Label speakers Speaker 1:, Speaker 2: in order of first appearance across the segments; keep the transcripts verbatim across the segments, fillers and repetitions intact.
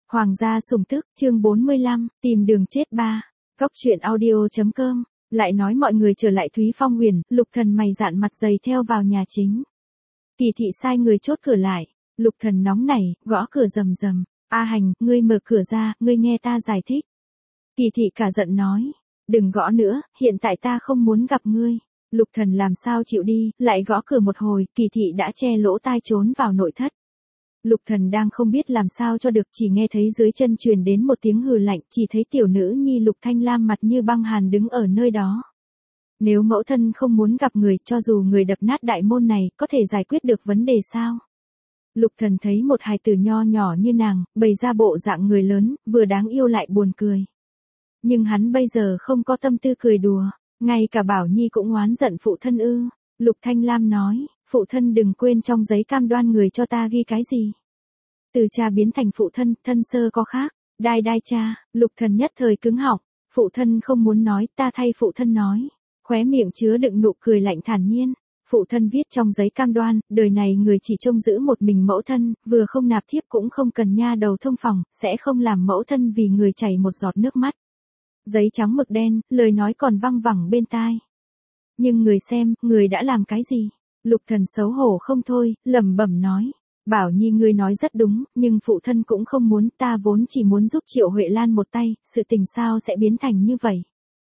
Speaker 1: Hoàng gia sủng tức, chương bốn mươi lăm, tìm đường chết ba. Góc truyện audio.com, lại nói mọi người trở lại Thúy Phong Huyền, Lục Thần mày dạn mặt dày theo vào nhà chính. Kỳ thị sai người chốt cửa lại, Lục Thần nóng nảy, gõ cửa rầm rầm, A Hành, ngươi mở cửa ra, ngươi nghe ta giải thích. Kỳ thị cả giận nói, đừng gõ nữa, hiện tại ta không muốn gặp ngươi. Lục Thần làm sao chịu đi, lại gõ cửa một hồi, Kỳ thị đã che lỗ tai trốn vào nội thất. Lục Thần đang không biết làm sao cho được, chỉ nghe thấy dưới chân truyền đến một tiếng hừ lạnh, chỉ thấy tiểu nữ nhi Lục Thanh Lam mặt như băng hàn đứng ở nơi đó. Nếu mẫu thân không muốn gặp người, cho dù người đập nát đại môn này, có thể giải quyết được vấn đề sao? Lục Thần thấy một hài tử nho nhỏ như nàng, bày ra bộ dạng người lớn, vừa đáng yêu lại buồn cười. Nhưng hắn bây giờ không có tâm tư cười đùa, ngay cả Bảo Nhi cũng oán giận phụ thân ư. Lục Thanh Lam nói, phụ thân đừng quên trong giấy cam đoan người cho ta ghi cái gì. Từ cha biến thành phụ thân, thân sơ có khác, đai đai cha, Lục Thần nhất thời cứng họng, phụ thân không muốn nói, ta thay phụ thân nói. Khóe miệng chứa đựng nụ cười lạnh thản nhiên, phụ thân viết trong giấy cam đoan, đời này người chỉ trông giữ một mình mẫu thân, vừa không nạp thiếp cũng không cần nha đầu thông phòng, sẽ không làm mẫu thân vì người chảy một giọt nước mắt. Giấy trắng mực đen, lời nói còn văng vẳng bên tai. Nhưng người xem, người đã làm cái gì? Lục Thần xấu hổ không thôi, lẩm bẩm nói. Bảo Nhi ngươi nói rất đúng, nhưng phụ thân cũng không muốn, ta vốn chỉ muốn giúp Triệu Huệ Lan một tay, sự tình sao sẽ biến thành như vậy?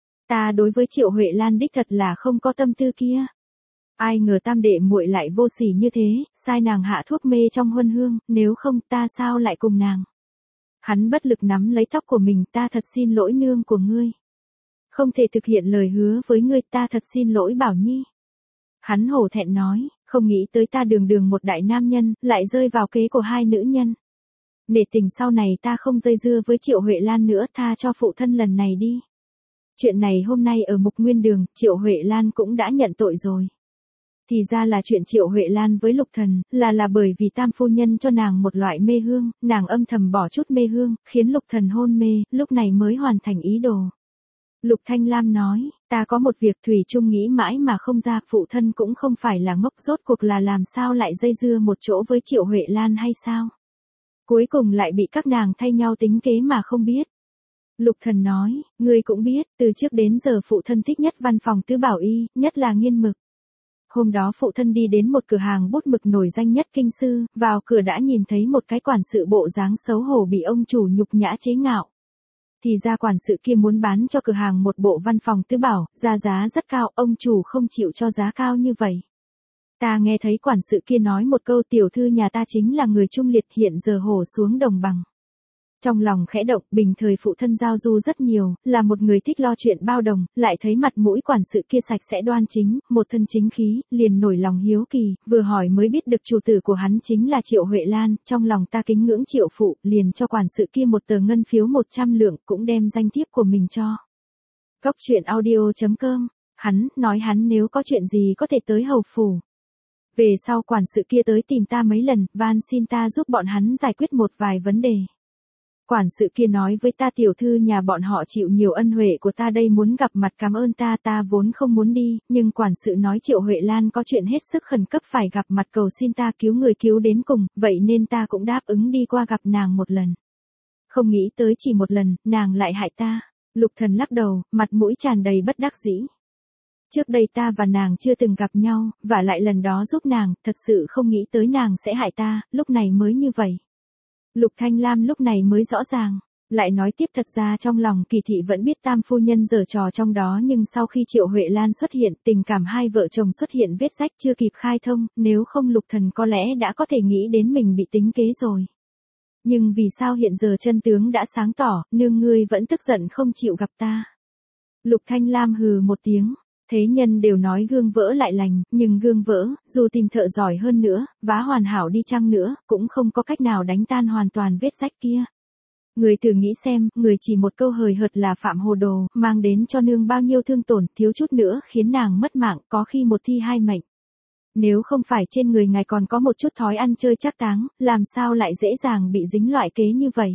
Speaker 1: Ta đối với Triệu Huệ Lan đích thật là không có tâm tư kia. Ai ngờ tam đệ muội lại vô sỉ như thế, sai nàng hạ thuốc mê trong huân hương, nếu không ta sao lại cùng nàng? Hắn bất lực nắm lấy tóc của mình, ta thật xin lỗi nương của ngươi. Không thể thực hiện lời hứa với ngươi, ta thật xin lỗi Bảo Nhi. Hắn hổ thẹn nói, không nghĩ tới ta đường đường một đại nam nhân, lại rơi vào kế của hai nữ nhân. Nể tình sau này ta không dây dưa với Triệu Huệ Lan nữa, tha cho phụ thân lần này đi. Chuyện này hôm nay ở Mục Nguyên Đường, Triệu Huệ Lan cũng đã nhận tội rồi. Thì ra là chuyện Triệu Huệ Lan với Lục Thần, là là bởi vì tam phu nhân cho nàng một loại mê hương, nàng âm thầm bỏ chút mê hương, khiến Lục Thần hôn mê, lúc này mới hoàn thành ý đồ. Lục Thanh Lam nói, ta có một việc thủy chung nghĩ mãi mà không ra, phụ thân cũng không phải là ngốc, rốt cuộc là làm sao lại dây dưa một chỗ với Triệu Huệ Lan hay sao? Cuối cùng lại bị các nàng thay nhau tính kế mà không biết. Lục Thần nói, ngươi cũng biết, từ trước đến giờ phụ thân thích nhất văn phòng Tứ Bảo Y, nhất là nghiên mực. Hôm đó phụ thân đi đến một cửa hàng bút mực nổi danh nhất kinh sư, vào cửa đã nhìn thấy một cái quản sự bộ dáng xấu hổ bị ông chủ nhục nhã chế ngạo. Thì ra quản sự kia muốn bán cho cửa hàng một bộ văn phòng Tứ Bảo, ra giá rất cao, ông chủ không chịu cho giá cao như vậy. Ta nghe thấy quản sự kia nói một câu, tiểu thư nhà ta chính là người trung liệt, hiện giờ hổ xuống đồng bằng. Trong lòng khẽ động, bình thời phụ thân giao du rất nhiều, là một người thích lo chuyện bao đồng, lại thấy mặt mũi quản sự kia sạch sẽ đoan chính, một thân chính khí, liền nổi lòng hiếu kỳ, vừa hỏi mới biết được chủ tử của hắn chính là Triệu Huệ Lan, trong lòng ta kính ngưỡng Triệu phụ, liền cho quản sự kia một tờ ngân phiếu một trăm lượng, cũng đem danh thiếp của mình cho. Góc truyện audio.com, hắn, nói hắn nếu có chuyện gì có thể tới hầu phủ. Về sau quản sự kia tới tìm ta mấy lần, van xin ta giúp bọn hắn giải quyết một vài vấn đề. Quản sự kia nói với ta, tiểu thư nhà bọn họ chịu nhiều ân huệ của ta đây muốn gặp mặt cảm ơn ta, ta vốn không muốn đi, nhưng quản sự nói Triệu Huệ Lan có chuyện hết sức khẩn cấp phải gặp mặt cầu xin ta cứu người cứu đến cùng, vậy nên ta cũng đáp ứng đi qua gặp nàng một lần. Không nghĩ tới chỉ một lần, nàng lại hại ta. Lục Thần lắc đầu, mặt mũi tràn đầy bất đắc dĩ. Trước đây ta và nàng chưa từng gặp nhau, và lại lần đó giúp nàng, thật sự không nghĩ tới nàng sẽ hại ta, lúc này mới như vậy. Lục Thanh Lam lúc này mới rõ ràng, lại nói tiếp, thật ra trong lòng Kỳ thị vẫn biết tam phu nhân giở trò trong đó, nhưng sau khi Triệu Huệ Lan xuất hiện, tình cảm hai vợ chồng xuất hiện vết rách chưa kịp khai thông, nếu không Lục Thần có lẽ đã có thể nghĩ đến mình bị tính kế rồi. Nhưng vì sao hiện giờ chân tướng đã sáng tỏ, nương ngươi vẫn tức giận không chịu gặp ta? Lục Thanh Lam hừ một tiếng. Thế nhân đều nói gương vỡ lại lành, nhưng gương vỡ, dù tìm thợ giỏi hơn nữa, vá hoàn hảo đi chăng nữa, cũng không có cách nào đánh tan hoàn toàn vết rách kia. Người thử nghĩ xem, người chỉ một câu hời hợt là phạm hồ đồ, mang đến cho nương bao nhiêu thương tổn, thiếu chút nữa khiến nàng mất mạng, có khi một thi hai mệnh. Nếu không phải trên người ngài còn có một chút thói ăn chơi trác táng, làm sao lại dễ dàng bị dính loại kế như vậy?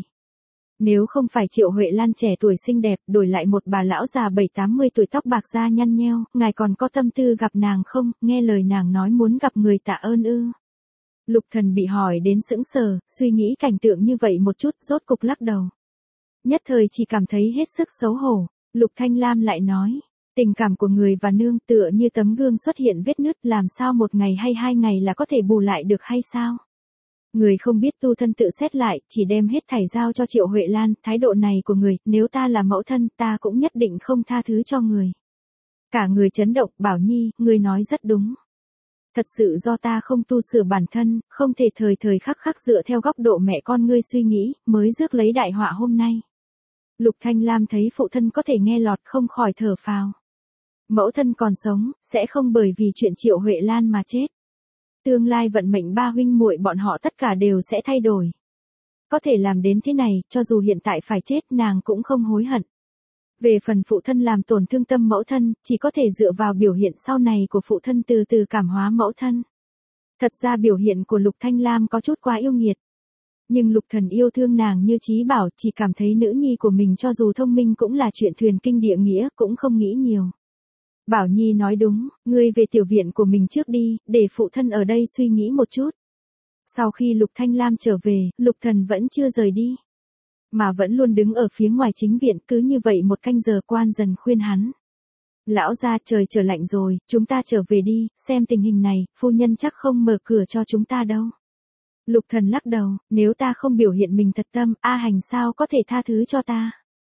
Speaker 1: Nếu không phải Triệu Huệ Lan trẻ tuổi xinh đẹp, đổi lại một bà lão già bảy tám mươi tuổi tóc bạc da nhăn nheo, ngài còn có tâm tư gặp nàng không, nghe lời nàng nói muốn gặp người tạ ơn ư? Lục Thần bị hỏi đến sững sờ, suy nghĩ cảnh tượng như vậy một chút, rốt cục lắc đầu. Nhất thời chỉ cảm thấy hết sức xấu hổ. Lục Thanh Lam lại nói, tình cảm của người và nương tựa như tấm gương xuất hiện vết nứt, làm sao một ngày hay hai ngày là có thể bù lại được hay sao? Người không biết tu thân tự xét lại, chỉ đem hết thảy giao cho Triệu Huệ Lan, thái độ này của người, nếu ta là mẫu thân, ta cũng nhất định không tha thứ cho người. Cả người chấn động, Bảo Nhi, người nói rất đúng. Thật sự do ta không tu sửa bản thân, không thể thời thời khắc khắc dựa theo góc độ mẹ con ngươi suy nghĩ, mới rước lấy đại họa hôm nay. Lục Thanh Lam thấy phụ thân có thể nghe lọt không khỏi thở phào. Mẫu thân còn sống, sẽ không bởi vì chuyện Triệu Huệ Lan mà chết. Tương lai vận mệnh ba huynh muội bọn họ tất cả đều sẽ thay đổi. Có thể làm đến thế này, cho dù hiện tại phải chết nàng cũng không hối hận. Về phần phụ thân làm tổn thương tâm mẫu thân, chỉ có thể dựa vào biểu hiện sau này của phụ thân từ từ cảm hóa mẫu thân. Thật ra biểu hiện của Lục Thanh Lam có chút quá yêu nghiệt. Nhưng Lục Thần yêu thương nàng như chí bảo, chỉ cảm thấy nữ nhi của mình cho dù thông minh cũng là chuyện thuyền kinh địa nghĩa, cũng không nghĩ nhiều. Bảo Nhi nói đúng, ngươi về tiểu viện của mình trước đi, để phụ thân ở đây suy nghĩ một chút. Sau khi Lục Thanh Lam trở về, Lục Thần vẫn chưa rời đi. Mà vẫn luôn đứng ở phía ngoài chính viện, cứ như vậy một canh giờ quan dần khuyên hắn. Lão gia, trời trở lạnh rồi, chúng ta trở về đi, xem tình hình này, phu nhân chắc không mở cửa cho chúng ta đâu. Lục Thần lắc đầu, nếu ta không biểu hiện mình thật tâm, A Hành sao có thể tha thứ cho ta.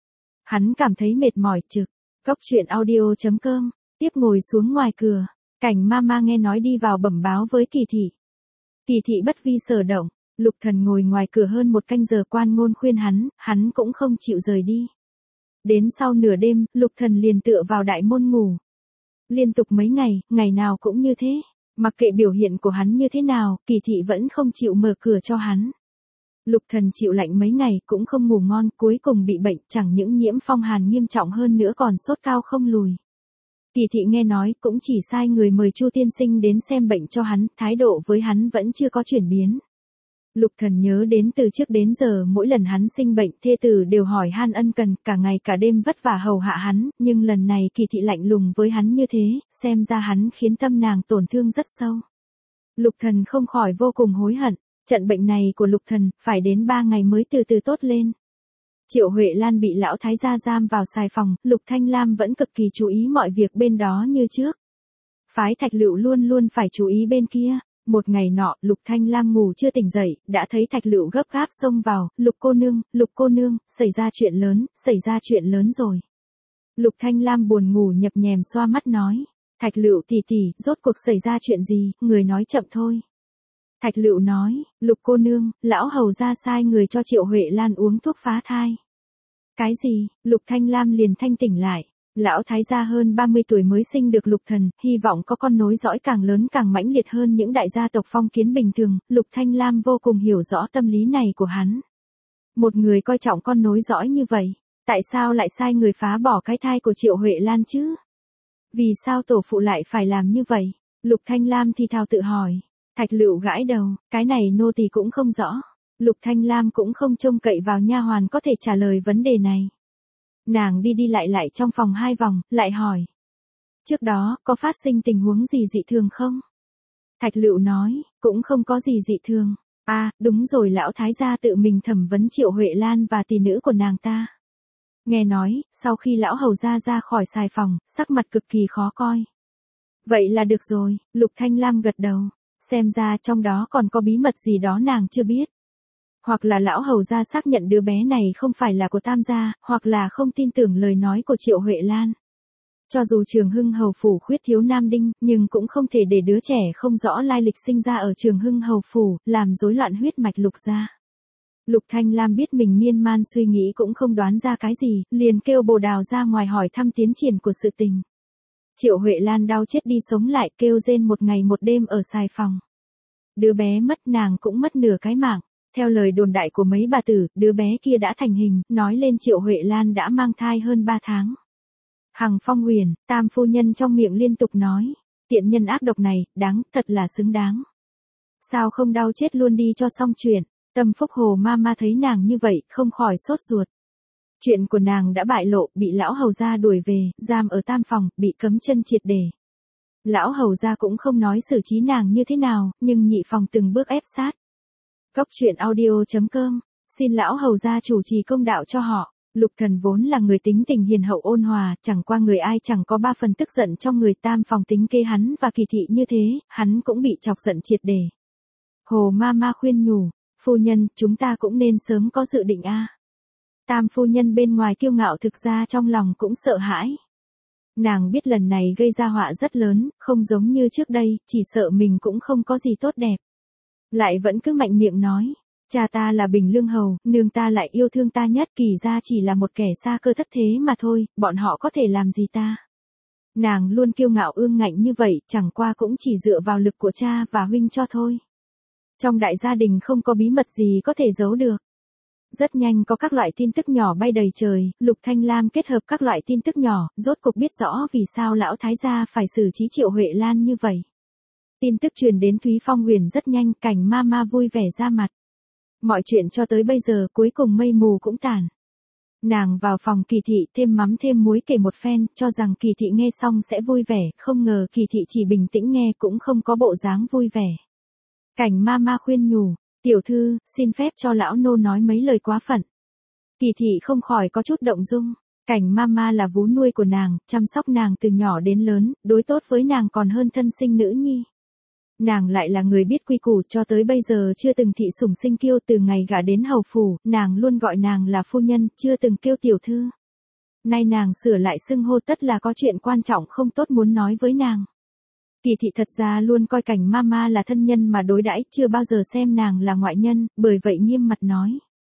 Speaker 1: Hắn cảm thấy mệt mỏi trực. Cốc truyện audio chấm com, tiếp ngồi xuống ngoài cửa, cảnh mama nghe nói đi vào bẩm báo với Kỳ thị. Kỳ thị bất vi sở động, Lục Thần ngồi ngoài cửa hơn một canh giờ quan ngôn khuyên hắn, hắn cũng không chịu rời đi. Đến sau nửa đêm, Lục Thần liền tựa vào đại môn ngủ. Liên tục mấy ngày, ngày nào cũng như thế, mặc kệ biểu hiện của hắn như thế nào, Kỳ thị vẫn không chịu mở cửa cho hắn. Lục Thần chịu lạnh mấy ngày cũng không ngủ ngon, cuối cùng bị bệnh, chẳng những nhiễm phong hàn nghiêm trọng hơn nữa còn sốt cao không lùi. Kỳ thị nghe nói cũng chỉ sai người mời Chu tiên sinh đến xem bệnh cho hắn, thái độ với hắn vẫn chưa có chuyển biến. Lục Thần nhớ đến từ trước đến giờ mỗi lần hắn sinh bệnh, thê tử đều hỏi han ân cần, cả ngày cả đêm vất vả hầu hạ hắn, nhưng lần này Kỳ thị lạnh lùng với hắn như thế, xem ra hắn khiến tâm nàng tổn thương rất sâu. Lục Thần không khỏi vô cùng hối hận. Trận bệnh này của Lục Thần, phải đến ba ngày mới từ từ tốt lên. Triệu Huệ Lan bị lão thái gia giam vào xài phòng, Lục Thanh Lam vẫn cực kỳ chú ý mọi việc bên đó như trước. Phái Thạch Lựu luôn luôn phải chú ý bên kia. Một ngày nọ, Lục Thanh Lam ngủ chưa tỉnh dậy, đã thấy Thạch Lựu gấp gáp xông vào, Lục cô nương, Lục cô nương, xảy ra chuyện lớn, xảy ra chuyện lớn rồi. Lục Thanh Lam buồn ngủ nhập nhèm xoa mắt nói, Thạch Lựu tỷ tỷ, rốt cuộc xảy ra chuyện gì, người nói chậm thôi. Thạch Lựu nói, Lục cô nương, lão hầu ra sai người cho Triệu Huệ Lan uống thuốc phá thai. Cái gì? Lục Thanh Lam liền thanh tỉnh lại. Lão thái gia hơn ba mươi tuổi mới sinh được Lục Thần, hy vọng có con nối dõi càng lớn càng mãnh liệt hơn những đại gia tộc phong kiến bình thường, Lục Thanh Lam vô cùng hiểu rõ tâm lý này của hắn. Một người coi trọng con nối dõi như vậy, tại sao lại sai người phá bỏ cái thai của Triệu Huệ Lan chứ? Vì sao tổ phụ lại phải làm như vậy? Lục Thanh Lam thì thào tự hỏi. Thạch Lựu gãi đầu, cái này nô tỳ cũng không rõ. Lục Thanh Lam cũng không trông cậy vào nha hoàn có thể trả lời vấn đề này. Nàng đi đi lại lại trong phòng hai vòng, lại hỏi. Trước đó, có phát sinh tình huống gì dị thường không? Thạch Lựu nói, cũng không có gì dị thường. À, đúng rồi, lão thái gia tự mình thẩm vấn Triệu Huệ Lan và tỷ nữ của nàng ta. Nghe nói, sau khi lão hầu gia ra khỏi xài phòng, sắc mặt cực kỳ khó coi. Vậy là được rồi, Lục Thanh Lam gật đầu. Xem ra trong đó còn có bí mật gì đó nàng chưa biết. Hoặc là lão hầu gia xác nhận đứa bé này không phải là của Tam gia, hoặc là không tin tưởng lời nói của Triệu Huệ Lan. Cho dù Trường Hưng hầu phủ khuyết thiếu nam đinh, nhưng cũng không thể để đứa trẻ không rõ lai lịch sinh ra ở Trường Hưng hầu phủ, làm rối loạn huyết mạch Lục gia. Lục Thanh Lam biết mình miên man suy nghĩ cũng không đoán ra cái gì, liền kêu Bồ Đào ra ngoài hỏi thăm tiến triển của sự tình. Triệu Huệ Lan đau chết đi sống lại, kêu rên một ngày một đêm ở xài phòng. Đứa bé mất, nàng cũng mất nửa cái mạng. Theo lời đồn đại của mấy bà tử, đứa bé kia đã thành hình, nói lên Triệu Huệ Lan đã mang thai hơn ba tháng. Hằng Phong Huyền, Tam phu nhân trong miệng liên tục nói, tiện nhân ác độc này, đáng, thật là xứng đáng. Sao không đau chết luôn đi cho xong chuyện. Tâm Phúc Hồ Mama thấy nàng như vậy, không khỏi sốt ruột. Chuyện của nàng đã bại lộ, bị lão hầu gia đuổi về, giam ở tam phòng, bị cấm chân triệt để. Lão hầu gia cũng không nói xử trí nàng như thế nào, nhưng nhị phòng từng bước ép sát. Cốc truyện audio.com, xin lão hầu gia chủ trì công đạo cho họ. Lục Thần vốn là người tính tình hiền hậu ôn hòa, chẳng qua người ai chẳng có ba phần tức giận trong người. Tam phòng tính kế hắn và Kỳ thị như thế, hắn cũng bị chọc giận triệt để. Hồ ma ma khuyên nhủ, phu nhân, chúng ta cũng nên sớm có dự định a. Tam phu nhân bên ngoài kiêu ngạo thực ra trong lòng cũng sợ hãi. Nàng biết lần này gây ra họa rất lớn, không giống như trước đây, chỉ sợ mình cũng không có gì tốt đẹp. Lại vẫn cứ mạnh miệng nói, cha ta là Bình Lương Hầu, nương ta lại yêu thương ta nhất, Kỳ gia chỉ là một kẻ xa cơ thất thế mà thôi, bọn họ có thể làm gì ta. Nàng luôn kiêu ngạo ương ngạnh như vậy, chẳng qua cũng chỉ dựa vào lực của cha và huynh cho thôi. Trong đại gia đình không có bí mật gì có thể giấu được. Rất nhanh có các loại tin tức nhỏ bay đầy trời, Lục Thanh Lam kết hợp các loại tin tức nhỏ, rốt cuộc biết rõ vì sao lão thái gia phải xử trí Triệu Huệ Lan như vậy. Tin tức truyền đến Thúy Phong Huyền rất nhanh, Cảnh ma ma vui vẻ ra mặt. Mọi chuyện cho tới bây giờ cuối cùng mây mù cũng tàn. Nàng vào phòng Kỳ thị thêm mắm thêm muối kể một phen, cho rằng Kỳ thị nghe xong sẽ vui vẻ, không ngờ Kỳ thị chỉ bình tĩnh nghe cũng không có bộ dáng vui vẻ. Cảnh ma ma khuyên nhủ, tiểu thư, xin phép cho lão nô nói mấy lời quá phận. Kỳ thị không khỏi có chút động dung. Cảnh ma ma là vú nuôi của nàng, chăm sóc nàng từ nhỏ đến lớn, đối tốt với nàng còn hơn thân sinh nữ nhi. Nàng lại là người biết quy củ, cho tới bây giờ chưa từng thị sủng sinh kiêu. Từ ngày gả đến hầu phủ, nàng luôn gọi nàng là phu nhân, chưa từng kêu tiểu thư. Nay nàng sửa lại xưng hô tất là có chuyện quan trọng không tốt muốn nói với nàng. Kỳ thị thật ra luôn coi Cảnh ma ma là thân nhân mà đối đãi, chưa bao giờ xem nàng là ngoại nhân, bởi vậy nghiêm mặt nói.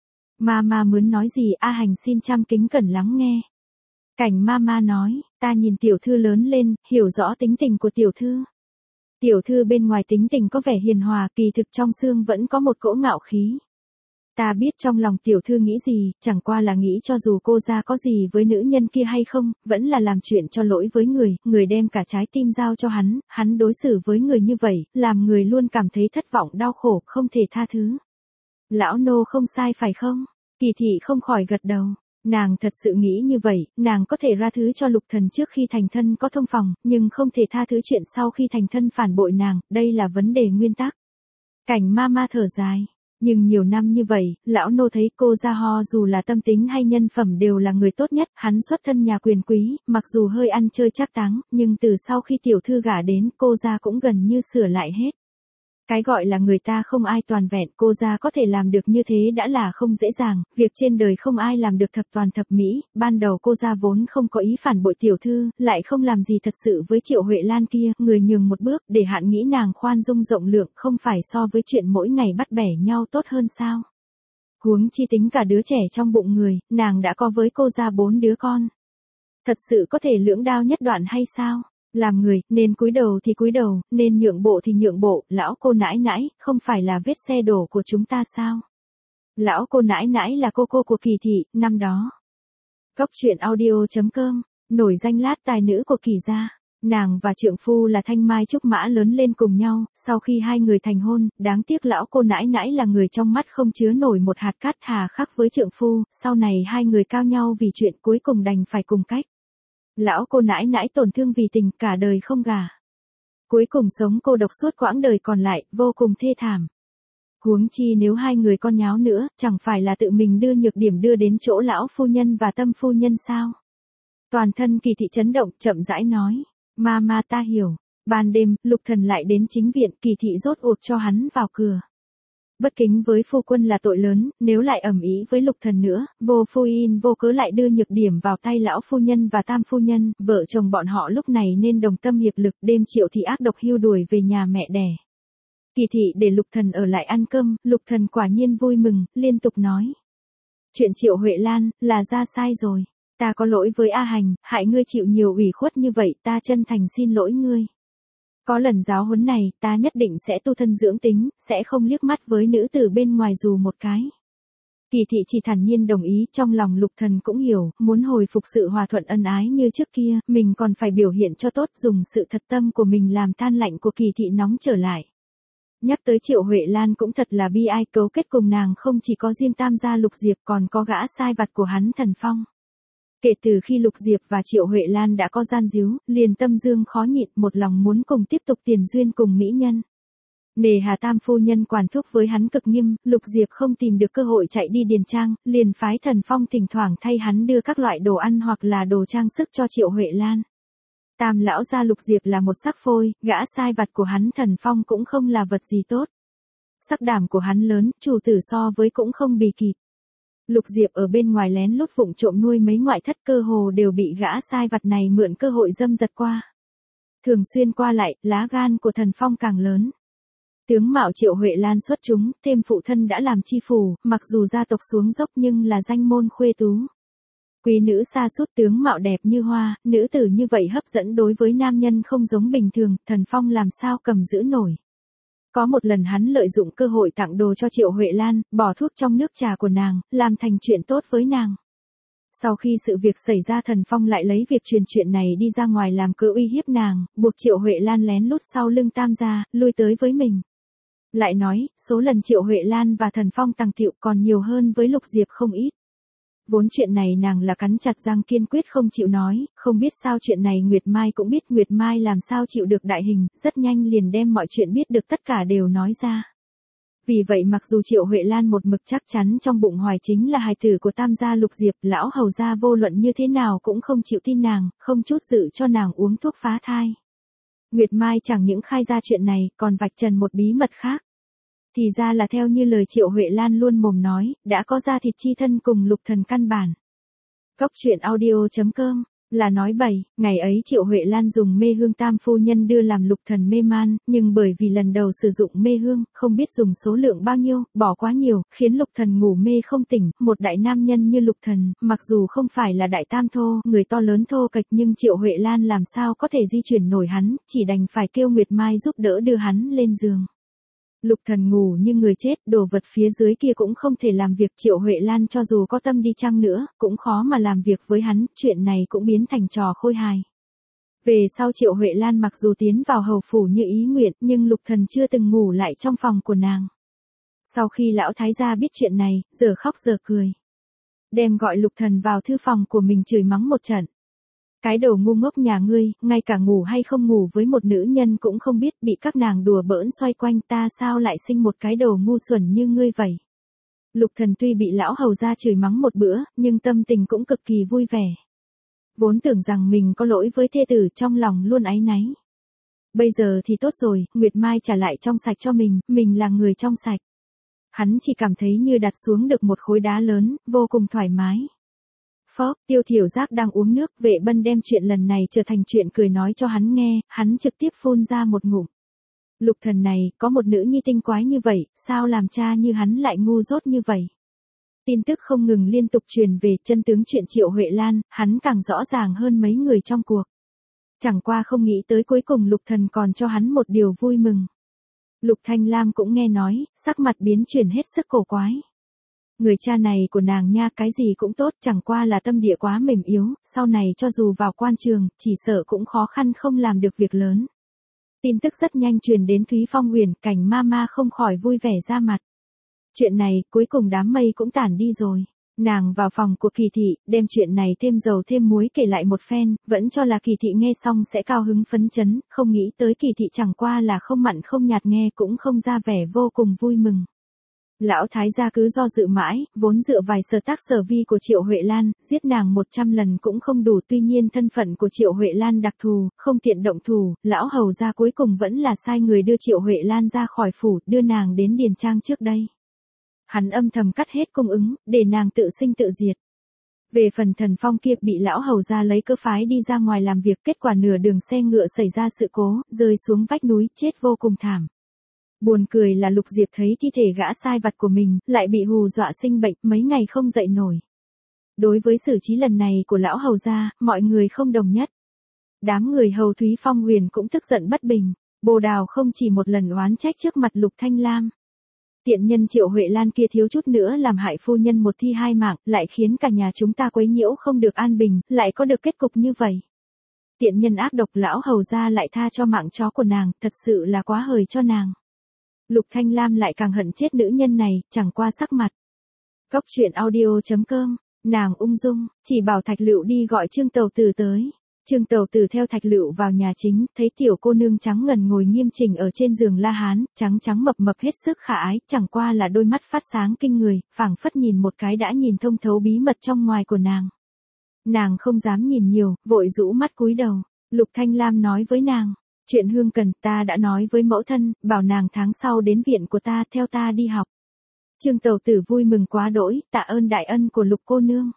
Speaker 1: Ma ma muốn nói gì, A Hành xin chăm kính cẩn lắng nghe. Cảnh ma ma nói, ta nhìn tiểu thư lớn lên, hiểu rõ tính tình của tiểu thư. Tiểu thư bên ngoài tính tình có vẻ hiền hòa, kỳ thực trong xương vẫn có một cỗ ngạo khí. Ta biết trong lòng tiểu thư nghĩ gì, chẳng qua là nghĩ cho dù cô ra có gì với nữ nhân kia hay không, vẫn là làm chuyện cho lỗi với người, người đem cả trái tim giao cho hắn, hắn đối xử với người như vậy, làm người luôn cảm thấy thất vọng đau khổ, không thể tha thứ. Lão nô không sai phải không? Kỳ thị không khỏi gật đầu. Nàng thật sự nghĩ như vậy, nàng có thể ra thứ cho Lục Thần trước khi thành thân có thông phòng, nhưng không thể tha thứ chuyện sau khi thành thân phản bội nàng, đây là vấn đề nguyên tắc. Cảnh ma ma thở dài. Nhưng nhiều năm như vậy, lão nô thấy cô Gia Ho dù là tâm tính hay nhân phẩm đều là người tốt nhất, hắn xuất thân nhà quyền quý, mặc dù hơi ăn chơi trác táng, nhưng từ sau khi tiểu thư gả đến, cô Gia cũng gần như sửa lại hết. Cái gọi là người ta không ai toàn vẹn, cô Gia có thể làm được như thế đã là không dễ dàng, việc trên đời không ai làm được thập toàn thập mỹ, ban đầu cô Gia vốn không có ý phản bội tiểu thư, lại không làm gì thật sự với Triệu Huệ Lan kia, người nhường một bước, để hạn nghĩ nàng khoan dung rộng lượng, không phải so với chuyện mỗi ngày bắt bẻ nhau tốt hơn sao. Huống chi tính cả đứa trẻ trong bụng người, nàng đã có với cô Gia bốn đứa con. Thật sự có thể lưỡng đao nhất đoạn hay sao? Làm người, nên cúi đầu thì cúi đầu, nên nhượng bộ thì nhượng bộ, lão cô nãi nãi, không phải là vết xe đổ của chúng ta sao? Lão cô nãi nãi là cô cô của Kỳ thị, năm đó. Cốc truyện audio.com, nổi danh lát tài nữ của Kỳ gia. Nàng và trượng phu là Thanh Mai Trúc Mã lớn lên cùng nhau, sau khi hai người thành hôn, đáng tiếc lão cô nãi nãi là người trong mắt không chứa nổi một hạt cát, hà khắc với trượng phu, sau này hai người cao nhau vì chuyện cuối cùng đành phải cùng cách. Lão cô nãi nãi tổn thương vì tình, cả đời không gả. Cuối cùng sống cô độc suốt quãng đời còn lại, vô cùng thê thảm. Huống chi nếu hai người con nháo nữa, chẳng phải là tự mình đưa nhược điểm đưa đến chỗ lão phu nhân và tâm phu nhân sao? Toàn thân Kỳ thị chấn động, chậm rãi nói. Ma ma ta hiểu. Ban đêm, Lục Thần lại đến chính viện, Kỳ thị rốt cuộc cho hắn vào cửa. Bất kính với phu quân là tội lớn, nếu lại ầm ĩ với Lục Thần nữa, vô phu in vô cớ lại đưa nhược điểm vào tay lão phu nhân và tam phu nhân, vợ chồng bọn họ lúc này nên đồng tâm hiệp lực, đêm Triệu thị ác độc hưu đuổi về nhà mẹ đẻ. Kỳ thị để Lục Thần ở lại ăn cơm, Lục Thần quả nhiên vui mừng, liên tục nói. Chuyện Triệu Huệ Lan, là ra sai rồi. Ta có lỗi với A Hành, hại ngươi chịu nhiều ủy khuất như vậy, ta chân thành xin lỗi ngươi. Có lần giáo huấn này, ta nhất định sẽ tu thân dưỡng tính, sẽ không liếc mắt với nữ tử bên ngoài dù một cái. Kỳ thị chỉ thản nhiên đồng ý, trong lòng Lục Thần cũng hiểu, muốn hồi phục sự hòa thuận ân ái như trước kia, mình còn phải biểu hiện cho tốt, dùng sự thật tâm của mình làm tan lạnh của Kỳ thị nóng trở lại. Nhắc tới Triệu Huệ Lan cũng thật là bi ai, cấu kết cùng nàng không chỉ có riêng tam gia Lục Diệp còn có gã sai vặt của hắn Thần Phong. Kể từ khi Lục Diệp và Triệu Huệ Lan đã có gian díu, liền tâm dương khó nhịn, một lòng muốn cùng tiếp tục tiền duyên cùng mỹ nhân. Nề hà tam phu nhân quản thúc với hắn cực nghiêm, Lục Diệp không tìm được cơ hội chạy đi điền trang, liền phái Thần Phong thỉnh thoảng thay hắn đưa các loại đồ ăn hoặc là đồ trang sức cho Triệu Huệ Lan. Tam lão gia Lục Diệp là một sắc phôi, gã sai vặt của hắn Thần Phong cũng không là vật gì tốt. Sắc đảm của hắn lớn, chủ tử so với cũng không bì kịp. Lục Diệp ở bên ngoài lén lút vụng trộm nuôi mấy ngoại thất, cơ hồ đều bị gã sai vặt này mượn cơ hội dâm dật qua. Thường xuyên qua lại, lá gan của Thần Phong càng lớn. Tướng mạo Triệu Huệ Lan xuất chúng, thêm phụ thân đã làm chi phủ, mặc dù gia tộc xuống dốc nhưng là danh môn khuê tú. Quý nữ sa sút, tướng mạo đẹp như hoa, nữ tử như vậy hấp dẫn đối với nam nhân không giống bình thường, Thần Phong làm sao cầm giữ nổi. Có một lần hắn lợi dụng cơ hội tặng đồ cho Triệu Huệ Lan, bỏ thuốc trong nước trà của nàng, làm thành chuyện tốt với nàng. Sau khi sự việc xảy ra, Thần Phong lại lấy việc truyền chuyện này đi ra ngoài làm cớ uy hiếp nàng, buộc Triệu Huệ Lan lén lút sau lưng Tam gia, lui tới với mình. Lại nói, số lần Triệu Huệ Lan và Thần Phong tàng tiệu còn nhiều hơn với Lục Diệp không ít. Vốn chuyện này nàng là cắn chặt răng kiên quyết không chịu nói, không biết sao chuyện này Nguyệt Mai cũng biết, Nguyệt Mai làm sao chịu được đại hình, rất nhanh liền đem mọi chuyện biết được tất cả đều nói ra. Vì vậy mặc dù Triệu Huệ Lan một mực chắc chắn trong bụng hoài chính là hài tử của Tam gia Lục Diệp, lão hầu gia vô luận như thế nào cũng không chịu tin nàng, không chút dự cho nàng uống thuốc phá thai. Nguyệt Mai chẳng những khai ra chuyện này, còn vạch trần một bí mật khác. Thì ra là theo như lời Triệu Huệ Lan luôn mồm nói, đã có ra thịt chi thân cùng Lục Thần căn bản. Cốc truyện audio chấm com là nói bậy, ngày ấy Triệu Huệ Lan dùng mê hương Tam phu nhân đưa làm Lục Thần mê man, nhưng bởi vì lần đầu sử dụng mê hương, không biết dùng số lượng bao nhiêu, bỏ quá nhiều, khiến Lục Thần ngủ mê không tỉnh, một đại nam nhân như Lục Thần, mặc dù không phải là đại tam thô, người to lớn thô kệch nhưng Triệu Huệ Lan làm sao có thể di chuyển nổi hắn, chỉ đành phải kêu Nguyệt Mai giúp đỡ đưa hắn lên giường. Lục Thần ngủ như người chết, đồ vật phía dưới kia cũng không thể làm việc, Triệu Huệ Lan cho dù có tâm đi chăng nữa, cũng khó mà làm việc với hắn, chuyện này cũng biến thành trò khôi hài. Về sau Triệu Huệ Lan mặc dù tiến vào hầu phủ như ý nguyện, nhưng Lục Thần chưa từng ngủ lại trong phòng của nàng. Sau khi lão thái gia biết chuyện này, giờ khóc giờ cười. Đem gọi Lục Thần vào thư phòng của mình chửi mắng một trận. Cái đồ ngu ngốc nhà ngươi, ngay cả ngủ hay không ngủ với một nữ nhân cũng không biết, bị các nàng đùa bỡn xoay quanh, ta sao lại sinh một cái đồ ngu xuẩn như ngươi vậy. Lục Thần tuy bị lão hầu gia chửi mắng một bữa, nhưng tâm tình cũng cực kỳ vui vẻ. Vốn tưởng rằng mình có lỗi với thê tử, trong lòng luôn áy náy. Bây giờ thì tốt rồi, Nguyệt Mai trả lại trong sạch cho mình, mình là người trong sạch. Hắn chỉ cảm thấy như đặt xuống được một khối đá lớn, vô cùng thoải mái. Phó, Tiêu Thiểu Giác đang uống nước, Vệ Bân đem chuyện lần này trở thành chuyện cười nói cho hắn nghe, hắn trực tiếp phun ra một ngụm. Lục Thần này, có một nữ nhi tinh quái như vậy, sao làm cha như hắn lại ngu dốt như vậy. Tin tức không ngừng liên tục truyền về, chân tướng chuyện Triệu Huệ Lan, hắn càng rõ ràng hơn mấy người trong cuộc. Chẳng qua không nghĩ tới cuối cùng Lục Thần còn cho hắn một điều vui mừng. Lục Thanh Lam cũng nghe nói, sắc mặt biến chuyển hết sức cổ quái. Người cha này của nàng nha, cái gì cũng tốt, chẳng qua là tâm địa quá mềm yếu, sau này cho dù vào quan trường, chỉ sợ cũng khó khăn không làm được việc lớn. Tin tức rất nhanh truyền đến Thúy Phong Huyền, Cảnh ma ma không khỏi vui vẻ ra mặt. Chuyện này, cuối cùng đám mây cũng tản đi rồi. Nàng vào phòng của Kỳ Thị, đem chuyện này thêm dầu thêm muối kể lại một phen, vẫn cho là Kỳ Thị nghe xong sẽ cao hứng phấn chấn, không nghĩ tới Kỳ Thị chẳng qua là không mặn không nhạt, nghe cũng không ra vẻ vô cùng vui mừng. Lão thái gia cứ do dự mãi, vốn dựa vài sở tác sở vi của Triệu Huệ Lan, giết nàng một trăm lần cũng không đủ, tuy nhiên thân phận của Triệu Huệ Lan đặc thù, không tiện động thủ, lão hầu gia cuối cùng vẫn là sai người đưa Triệu Huệ Lan ra khỏi phủ, đưa nàng đến điền trang trước đây. Hắn âm thầm cắt hết cung ứng, để nàng tự sinh tự diệt. Về phần Thần Phong kia, bị lão hầu gia lấy cớ phái đi ra ngoài làm việc, kết quả nửa đường xe ngựa xảy ra sự cố, rơi xuống vách núi, chết vô cùng thảm. Buồn cười là Lục Diệp thấy thi thể gã sai vặt của mình, lại bị hù dọa sinh bệnh, mấy ngày không dậy nổi. Đối với xử trí lần này của lão hầu gia, mọi người không đồng nhất. Đám người hầu Thúy Phong Huyền cũng tức giận bất bình, Bồ Đào không chỉ một lần oán trách trước mặt Lục Thanh Lam. Tiện nhân Triệu Huệ Lan kia thiếu chút nữa làm hại phu nhân một thi hai mạng, lại khiến cả nhà chúng ta quấy nhiễu không được an bình, lại có được kết cục như vậy. Tiện nhân ác độc, lão hầu gia lại tha cho mạng chó của nàng, thật sự là quá hời cho nàng. Lục Thanh Lam lại càng hận chết nữ nhân này, chẳng qua sắc mặt. Cốc truyện audio chấm com Nàng ung dung, chỉ bảo Thạch Lựu đi gọi Trương Tầu Tử tới. Trương Tầu Tử theo Thạch Lựu vào nhà chính, thấy tiểu cô nương trắng ngần ngồi nghiêm chỉnh ở trên giường la hán, trắng trắng mập mập hết sức khả ái, chẳng qua là đôi mắt phát sáng kinh người, phảng phất nhìn một cái đã nhìn thông thấu bí mật trong ngoài của nàng. Nàng không dám nhìn nhiều, vội rũ mắt cúi đầu. Lục Thanh Lam nói với nàng, chuyện Hương Cần ta đã nói với mẫu thân, bảo nàng tháng sau đến viện của ta theo ta đi học. Trương Tầu Tử vui mừng quá đỗi, tạ ơn đại ân của Lục cô nương.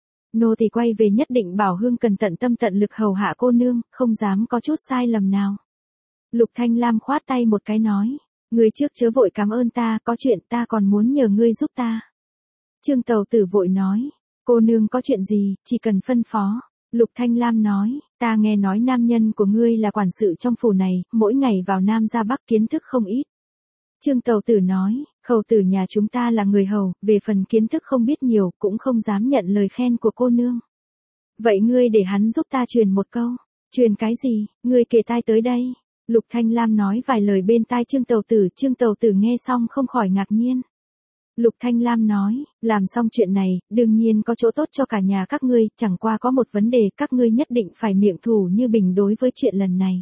Speaker 1: Nô tỳ quay về nhất định bảo Hương Cần tận tâm tận lực hầu hạ cô nương, không dám có chút sai lầm nào. Lục Thanh Lam khoát tay một cái nói, ngươi trước chớ vội cảm ơn ta, có chuyện ta còn muốn nhờ ngươi giúp ta. Trương Tầu Tử vội nói, cô nương có chuyện gì, chỉ cần phân phó. Lục Thanh Lam nói, ta nghe nói nam nhân của ngươi là quản sự trong phủ này, mỗi ngày vào Nam ra Bắc kiến thức không ít. Trương Tầu Tử nói, khẩu tử nhà chúng ta là người hầu, về phần kiến thức không biết nhiều, cũng không dám nhận lời khen của cô nương. Vậy ngươi để hắn giúp ta truyền một câu. Truyền cái gì, ngươi kể tai tới đây. Lục Thanh Lam nói vài lời bên tai Trương Tầu Tử, Trương Tầu Tử nghe xong không khỏi ngạc nhiên. Lục Thanh Lam nói, làm xong chuyện này, đương nhiên có chỗ tốt cho cả nhà các ngươi, chẳng qua có một vấn đề, các ngươi nhất định phải miệng thủ như bình đối với chuyện lần này.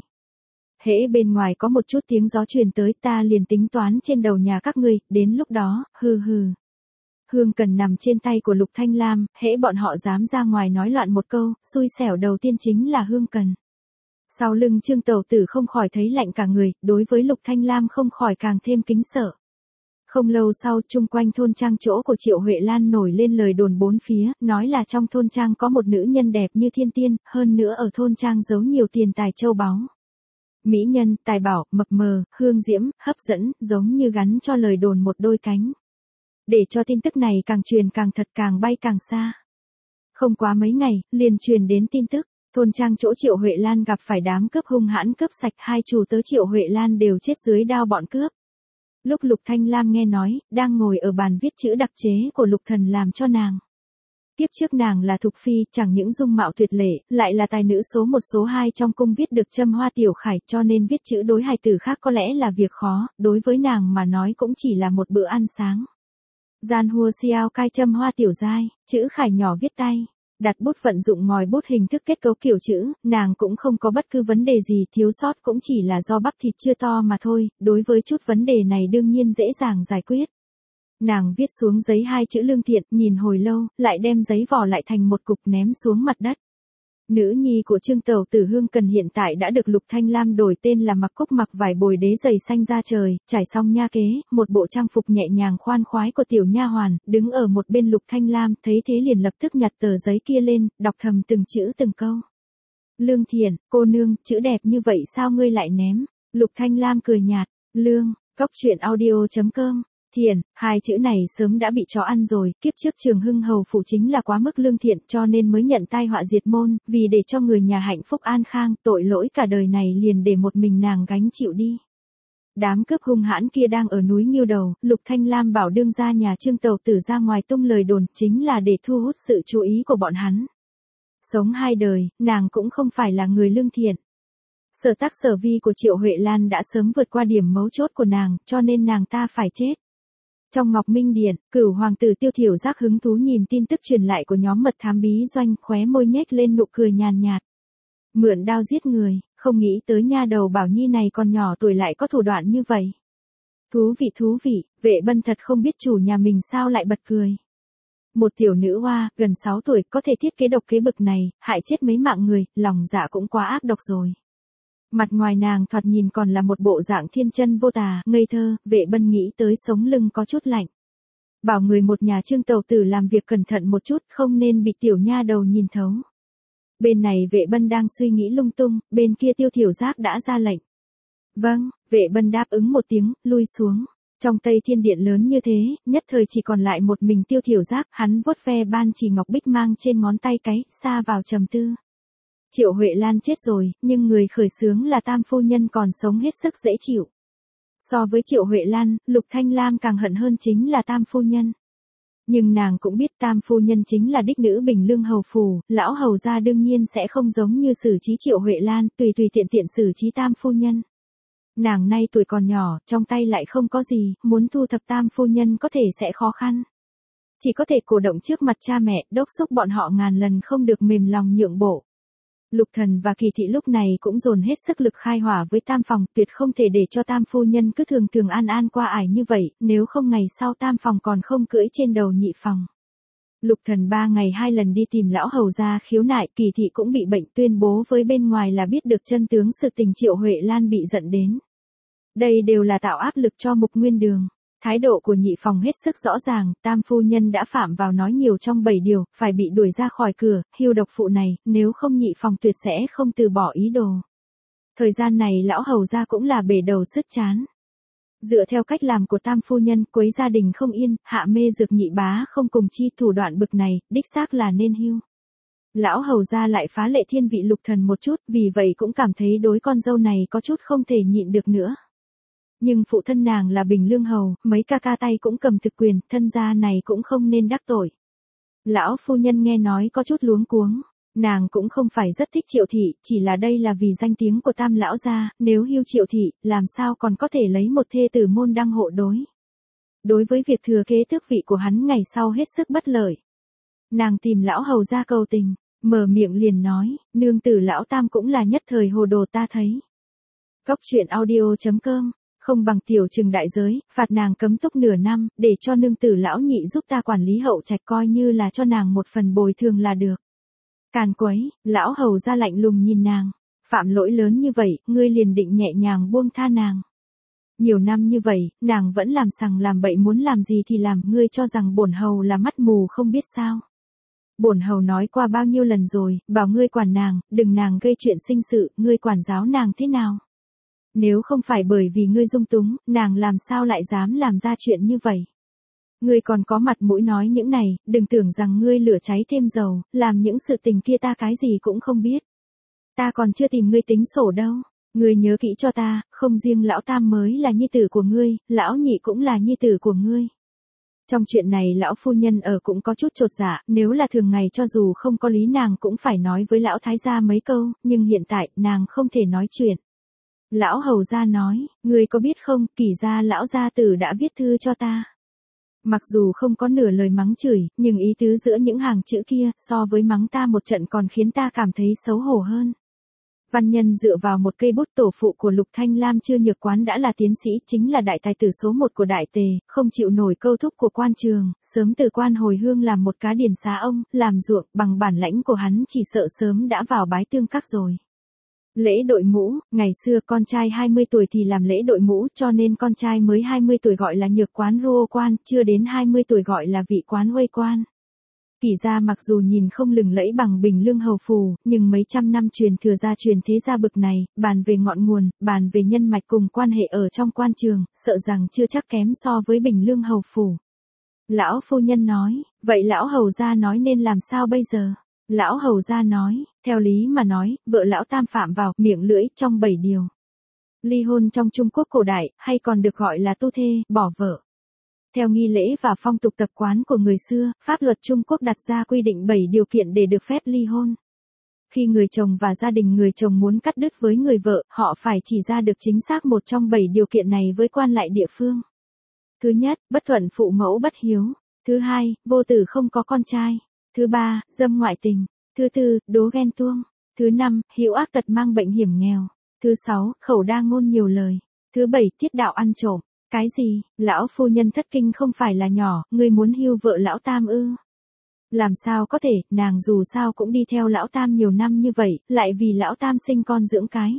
Speaker 1: Hễ bên ngoài có một chút tiếng gió truyền tới, ta liền tính toán trên đầu nhà các ngươi, đến lúc đó, hừ hừ. Hương Cần nằm trên tay của Lục Thanh Lam, hễ bọn họ dám ra ngoài nói loạn một câu, xui xẻo đầu tiên chính là Hương Cần. Sau lưng Trương Tầu Tử không khỏi thấy lạnh cả người, đối với Lục Thanh Lam không khỏi càng thêm kính sợ. Không lâu sau, chung quanh thôn trang chỗ của Triệu Huệ Lan nổi lên lời đồn bốn phía, nói là trong thôn trang có một nữ nhân đẹp như thiên tiên, hơn nữa ở thôn trang giấu nhiều tiền tài châu báu. Mỹ nhân, tài bảo, mập mờ, hương diễm, hấp dẫn, giống như gắn cho lời đồn một đôi cánh. Để cho tin tức này càng truyền càng thật, càng bay càng xa. Không quá mấy ngày, liền truyền đến tin tức, thôn trang chỗ Triệu Huệ Lan gặp phải đám cướp hung hãn cướp sạch, hai chủ tớ Triệu Huệ Lan đều chết dưới đao bọn cướp. Lúc Lục Thanh Lam nghe nói, đang ngồi ở bàn viết chữ đặc chế của Lục Thần làm cho nàng. Kiếp trước nàng là Thục Phi, chẳng những dung mạo tuyệt lệ, lại là tài nữ số một số hai trong cung viết được châm hoa tiểu khải, cho nên viết chữ đối hài tử khác có lẽ là việc khó, đối với nàng mà nói cũng chỉ là một bữa ăn sáng. Gian hua xiao cai châm hoa tiểu giai, chữ khải nhỏ viết tay. Đặt bút vận dụng ngòi bút hình thức kết cấu kiểu chữ, nàng cũng không có bất cứ vấn đề gì, thiếu sót cũng chỉ là do bắp thịt chưa to mà thôi, đối với chút vấn đề này đương nhiên dễ dàng giải quyết. Nàng viết xuống giấy hai chữ lương thiện, nhìn hồi lâu, lại đem giấy vỏ lại thành một cục ném xuống mặt đất. Nữ nhi của Trương Tầu Tử Hương Cần hiện tại đã được Lục Thanh Lam đổi tên là Mặc Cúc mặc vải bồi đế giày xanh ra trời, trải xong nha kế, một bộ trang phục nhẹ nhàng khoan khoái của tiểu nha hoàn, đứng ở một bên Lục Thanh Lam, thấy thế liền lập tức nhặt tờ giấy kia lên, đọc thầm từng chữ từng câu. Lương Thiện, cô nương, chữ đẹp như vậy sao ngươi lại ném? Lục Thanh Lam cười nhạt, Lương, cốc truyện audio chấm com. Thiện, hai chữ này sớm đã bị chó ăn rồi, kiếp trước Trường Hưng hầu phủ chính là quá mức lương thiện cho nên mới nhận tai họa diệt môn, vì để cho người nhà hạnh phúc an khang, tội lỗi cả đời này liền để một mình nàng gánh chịu đi. Đám cướp hung hãn kia đang ở núi Nghiêu Đầu, Lục Thanh Lam bảo đương gia nhà Trương Tầu Tử ra ngoài tung lời đồn, chính là để thu hút sự chú ý của bọn hắn. Sống hai đời, nàng cũng không phải là người lương thiện. Sở tác sở vi của Triệu Huệ Lan đã sớm vượt qua điểm mấu chốt của nàng, cho nên nàng ta phải chết. Trong Ngọc Minh Điện, Cửu hoàng tử Tiêu Thiểu Giác hứng thú nhìn tin tức truyền lại của nhóm mật thám bí doanh, khóe môi nhếch lên nụ cười nhàn nhạt. Mượn đao giết người, không nghĩ tới nha đầu Bảo Nhi này còn nhỏ tuổi lại có thủ đoạn như vậy. Thú vị thú vị, Vệ Bân thật không biết chủ nhà mình sao lại bật cười. Một tiểu nữ hoa, gần sáu tuổi, có thể thiết kế độc kế bực này, hại chết mấy mạng người, lòng dạ cũng quá ác độc rồi. Mặt ngoài nàng thoạt nhìn còn là một bộ dạng thiên chân vô tà, ngây thơ, Vệ Bân nghĩ tới sống lưng có chút lạnh. Bảo người một nhà Trương Tầu Tử làm việc cẩn thận một chút, không nên bị tiểu nha đầu nhìn thấu. Bên này Vệ Bân đang suy nghĩ lung tung, bên kia Tiêu Thiểu Giác đã ra lệnh. Vâng, Vệ Bân đáp ứng một tiếng, lui xuống. Trong Tây Thiên Điện lớn như thế, nhất thời chỉ còn lại một mình Tiêu Thiểu Giác, hắn vuốt ve ban chỉ ngọc bích mang trên ngón tay cái, xa vào trầm tư. Triệu Huệ Lan chết rồi, nhưng người khởi xướng là Tam phu nhân còn sống hết sức dễ chịu. So với Triệu Huệ Lan, Lục Thanh Lam càng hận hơn chính là Tam phu nhân. Nhưng nàng cũng biết Tam phu nhân chính là đích nữ Bình Lương hầu phủ, lão hầu gia đương nhiên sẽ không giống như xử trí Triệu Huệ Lan, tùy tùy tiện tiện xử trí Tam phu nhân. Nàng nay tuổi còn nhỏ, trong tay lại không có gì, muốn thu thập Tam phu nhân có thể sẽ khó khăn. chỉ có thể cổ động trước mặt cha mẹ, đốc thúc bọn họ ngàn lần không được mềm lòng nhượng bộ. Lục Thần và Kỳ Thị lúc này cũng dồn hết sức lực khai hỏa với Tam phòng, tuyệt không thể để cho Tam phu nhân cứ thường thường an an qua ải như vậy, nếu không ngày sau Tam phòng còn không cưỡi trên đầu nhị phòng. Lục Thần ba ngày hai lần đi tìm lão hầu gia khiếu nại, Kỳ Thị cũng bị bệnh, tuyên bố với bên ngoài là biết được chân tướng sự tình Triệu Huệ Lan bị giận đến. Đây đều là tạo áp lực cho Mục Nguyên Đường. Thái độ của nhị phòng hết sức rõ ràng, Tam phu nhân đã phạm vào nói nhiều trong bảy điều, phải bị đuổi ra khỏi cửa, hưu độc phụ này, nếu không nhị phòng tuyệt sẽ không từ bỏ ý đồ. Thời gian này lão hầu gia cũng là bể đầu sứt chán. Dựa theo cách làm của Tam phu nhân, quấy gia đình không yên, hạ mê dược nhị bá không cùng chi, thủ đoạn bực này, đích xác là nên hưu. Lão hầu gia lại phá lệ thiên vị Lục Thần một chút, vì vậy cũng cảm thấy đối con dâu này có chút không thể nhịn được nữa. Nhưng phụ thân nàng là Bình Lương hầu, mấy ca ca tay cũng cầm thực quyền, thân gia này cũng không nên đắc tội. Lão phu nhân nghe nói có chút luống cuống, nàng cũng không phải rất thích Triệu thị, chỉ là đây là vì danh tiếng của Tam lão gia, nếu hưu Triệu thị, làm sao còn có thể lấy một thê tử môn đăng hộ đối. Đối với việc thừa kế tước vị của hắn ngày sau hết sức bất lợi. Nàng tìm lão hầu gia cầu tình, mở miệng liền nói, nương tử lão Tam cũng là nhất thời hồ đồ ta thấy. Cóc truyện audio chấm com không bằng tiểu trừng đại giới, phạt nàng cấm túc nửa năm, để cho nương tử lão nhị giúp ta quản lý hậu trạch, coi như là cho nàng một phần bồi thường là được. Càn quấy, lão hầu ra lạnh lùng nhìn nàng, phạm lỗi lớn như vậy, ngươi liền định nhẹ nhàng buông tha nàng. Nhiều năm như vậy, nàng vẫn làm sằng làm bậy, muốn làm gì thì làm, ngươi cho rằng bổn hầu là mắt mù không biết sao. Bổn hầu nói qua bao nhiêu lần rồi, bảo ngươi quản nàng, đừng nàng gây chuyện sinh sự, ngươi quản giáo nàng thế nào. Nếu không phải bởi vì ngươi dung túng, nàng làm sao lại dám làm ra chuyện như vậy. Ngươi còn có mặt mũi nói những này, đừng tưởng rằng ngươi lửa cháy thêm dầu, làm những sự tình kia ta cái gì cũng không biết. Ta còn chưa tìm ngươi tính sổ đâu, ngươi nhớ kỹ cho ta, không riêng lão Tam mới là nhi tử của ngươi, lão nhị cũng là nhi tử của ngươi. Trong chuyện này lão phu nhân ở cũng có chút chột dạ, nếu là thường ngày cho dù không có lý nàng cũng phải nói với lão thái gia mấy câu, nhưng hiện tại nàng không thể nói chuyện. Lão hầu gia nói, ngươi có biết không, Kỳ gia lão gia tử đã viết thư cho ta. Mặc dù không có nửa lời mắng chửi, nhưng ý tứ giữa những hàng chữ kia, so với mắng ta một trận còn khiến ta cảm thấy xấu hổ hơn. Văn nhân dựa vào một cây bút, tổ phụ của Lục Thanh Lam Chưa Nhược Quán đã là tiến sĩ, chính là đại tài tử số một của đại tề, không chịu nổi câu thúc của quan trường, sớm từ quan hồi hương làm một cá điền xá ông, làm ruộng, bằng bản lãnh của hắn chỉ sợ sớm đã vào bái tương các rồi. Lễ đội mũ, ngày xưa con trai hai mươi tuổi thì làm lễ đội mũ, cho nên con trai mới hai mươi tuổi gọi là nhược quán ruô quan, chưa đến hai mươi tuổi gọi là vị quán huê quan. Kỳ gia mặc dù nhìn không lừng lẫy bằng Bình Lương hầu phủ, nhưng mấy trăm năm truyền thừa gia truyền thế gia bực này, bàn về ngọn nguồn, bàn về nhân mạch cùng quan hệ ở trong quan trường, sợ rằng chưa chắc kém so với Bình Lương hầu phủ. Lão phu nhân nói, vậy lão hầu gia nói nên làm sao bây giờ? Lão hầu gia nói, theo lý mà nói, vợ lão Tam phạm vào miệng lưỡi trong bảy điều. Ly hôn trong Trung Quốc cổ đại, hay còn được gọi là tu thê, bỏ vợ. Theo nghi lễ và phong tục tập quán của người xưa, pháp luật Trung Quốc đặt ra quy định bảy điều kiện để được phép ly hôn. Khi người chồng và gia đình người chồng muốn cắt đứt với người vợ, họ phải chỉ ra được chính xác một trong bảy điều kiện này với quan lại địa phương. Thứ nhất, bất thuận phụ mẫu bất hiếu. Thứ hai, vô tử không có con trai. Thứ ba, dâm ngoại tình. Thứ tư, đố ghen tuông. Thứ năm, hữu ác tật mang bệnh hiểm nghèo. Thứ sáu, khẩu đa ngôn nhiều lời. Thứ bảy, tiết đạo ăn trộm. Cái gì, lão phu nhân thất kinh không phải là nhỏ, ngươi muốn hưu vợ lão Tam ư? Làm sao có thể, nàng dù sao cũng đi theo lão Tam nhiều năm như vậy, lại vì lão Tam sinh con dưỡng cái.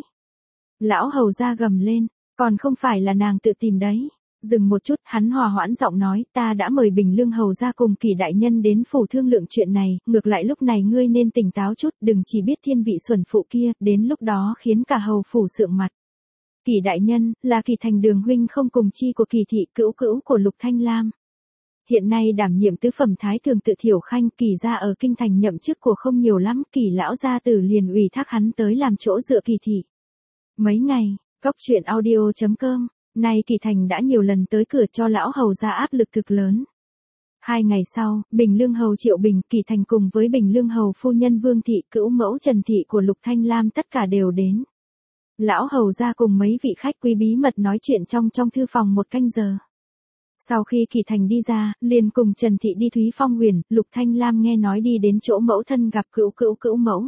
Speaker 1: Lão hầu ra gầm lên, còn không phải là nàng tự tìm đấy. Dừng một chút, hắn hòa hoãn giọng nói, ta đã mời Bình Lương hầu ra cùng Kỳ đại nhân đến phủ thương lượng chuyện này, ngược lại lúc này ngươi nên tỉnh táo chút, đừng chỉ biết thiên vị xuẩn phụ kia, đến lúc đó khiến cả hầu phủ sượng mặt. Kỳ đại nhân, là Kỳ thành đường huynh không cùng chi của Kỳ thị, cữu cữu của Lục Thanh Lam. Hiện nay đảm nhiệm tứ phẩm thái thường tự Thiểu Khanh, Kỳ gia ở kinh thành nhậm chức của không nhiều lắm, Kỳ lão gia tử liền ủy thác hắn tới làm chỗ dựa Kỳ thị. Mấy ngày, cóc truyện audio chấm com, nay Kỳ thành đã nhiều lần tới cửa cho lão hầu ra áp lực thực lớn. Hai ngày sau, Bình Lương hầu Triệu Bình, Kỳ thành cùng với Bình Lương hầu phu nhân Vương thị, cữu mẫu Trần thị của Lục Thanh Lam tất cả đều đến. Lão hầu ra cùng mấy vị khách quý bí mật nói chuyện trong trong thư phòng một canh giờ. Sau khi Kỳ Thành đi ra, liền cùng Trần Thị đi Thúy Phong Huyền, Lục Thanh Lam nghe nói đi đến chỗ mẫu thân gặp cữu cữu cữu mẫu.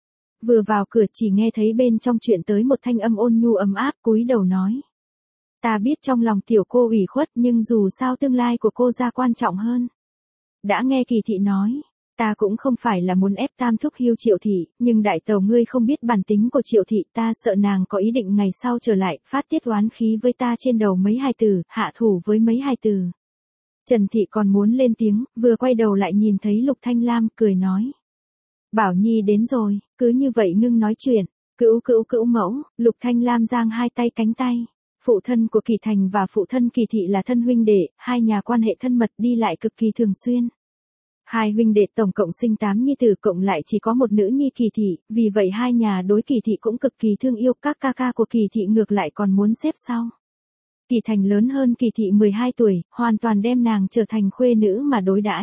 Speaker 1: Vừa vào cửa chỉ nghe thấy bên trong chuyện tới một thanh âm ôn nhu ấm áp, cúi đầu nói. Ta biết trong lòng tiểu cô ủy khuất nhưng dù sao tương lai của cô ra quan trọng hơn. Đã nghe Kỳ Thị nói, ta cũng không phải là muốn ép Tam thúc hiu Triệu Thị, nhưng đại tàu ngươi không biết bản tính của Triệu Thị, ta sợ nàng có ý định ngày sau trở lại, phát tiết oán khí với ta trên đầu mấy hài tử, hạ thủ với mấy hài tử. Trần Thị còn muốn lên tiếng, vừa quay đầu lại nhìn thấy Lục Thanh Lam, cười nói. Bảo Nhi đến rồi, cứ như vậy ngưng nói chuyện, cữu cữu cữu mẫu, Lục Thanh Lam giang hai tay cánh tay. Phụ thân của Kỳ Thành và phụ thân Kỳ Thị là thân huynh đệ, hai nhà quan hệ thân mật đi lại cực kỳ thường xuyên. Hai huynh đệ tổng cộng sinh tám nhi tử, cộng lại chỉ có một nữ nhi Kỳ Thị, vì vậy hai nhà đối Kỳ Thị cũng cực kỳ thương yêu, các ca ca của Kỳ Thị ngược lại còn muốn xếp sau. Kỳ Thành lớn hơn Kỳ Thị mười hai tuổi, hoàn toàn đem nàng trở thành khuê nữ mà đối đãi.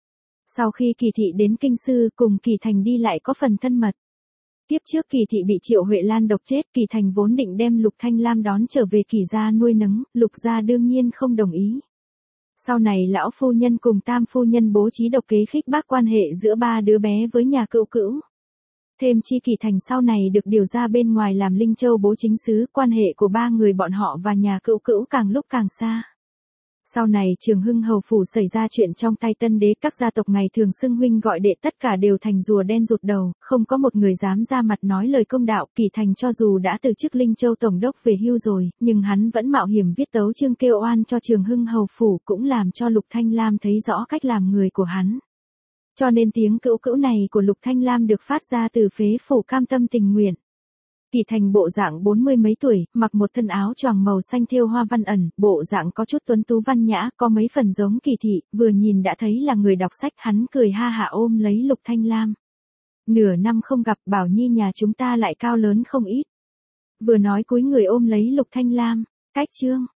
Speaker 1: Sau khi Kỳ Thị đến kinh sư cùng Kỳ Thành đi lại có phần thân mật. Tiếp trước Kỳ Thị bị Triệu Huệ Lan độc chết, Kỳ Thành vốn định đem Lục Thanh Lam đón trở về Kỳ gia nuôi nấng, Lục gia đương nhiên không đồng ý. Sau này lão phu nhân cùng tam phu nhân bố trí độc kế khích bác quan hệ giữa ba đứa bé với nhà cữu cữu. Thêm chi Kỳ Thành sau này được điều ra bên ngoài làm Linh Châu bố chính sứ, quan hệ của ba người bọn họ và nhà cữu cữu càng lúc càng xa. Sau này Trường Hưng hầu phủ xảy ra chuyện trong tay Tân Đế, các gia tộc ngày thường xưng huynh gọi đệ tất cả đều thành rùa đen rụt đầu, không có một người dám ra mặt nói lời công đạo. Kỳ Thành cho dù đã từ chức Linh Châu tổng đốc về hưu rồi, nhưng hắn vẫn mạo hiểm viết tấu chương kêu oan cho Trường Hưng hầu phủ, cũng làm cho Lục Thanh Lam thấy rõ cách làm người của hắn. Cho nên tiếng cữu cữu này của Lục Thanh Lam được phát ra từ phế phủ cam tâm tình nguyện. Kỳ Thành bộ dạng bốn mươi mấy tuổi, mặc một thân áo choàng màu xanh thêu hoa văn ẩn, bộ dạng có chút tuấn tú văn nhã, có mấy phần giống Kỳ Thị, vừa nhìn đã thấy là người đọc sách, hắn cười ha hả ôm lấy Lục Thanh Lam. Nửa năm không gặp, Bảo Nhi nhà chúng ta lại cao lớn không ít. Vừa nói cúi người ôm lấy Lục Thanh Lam, cách chương.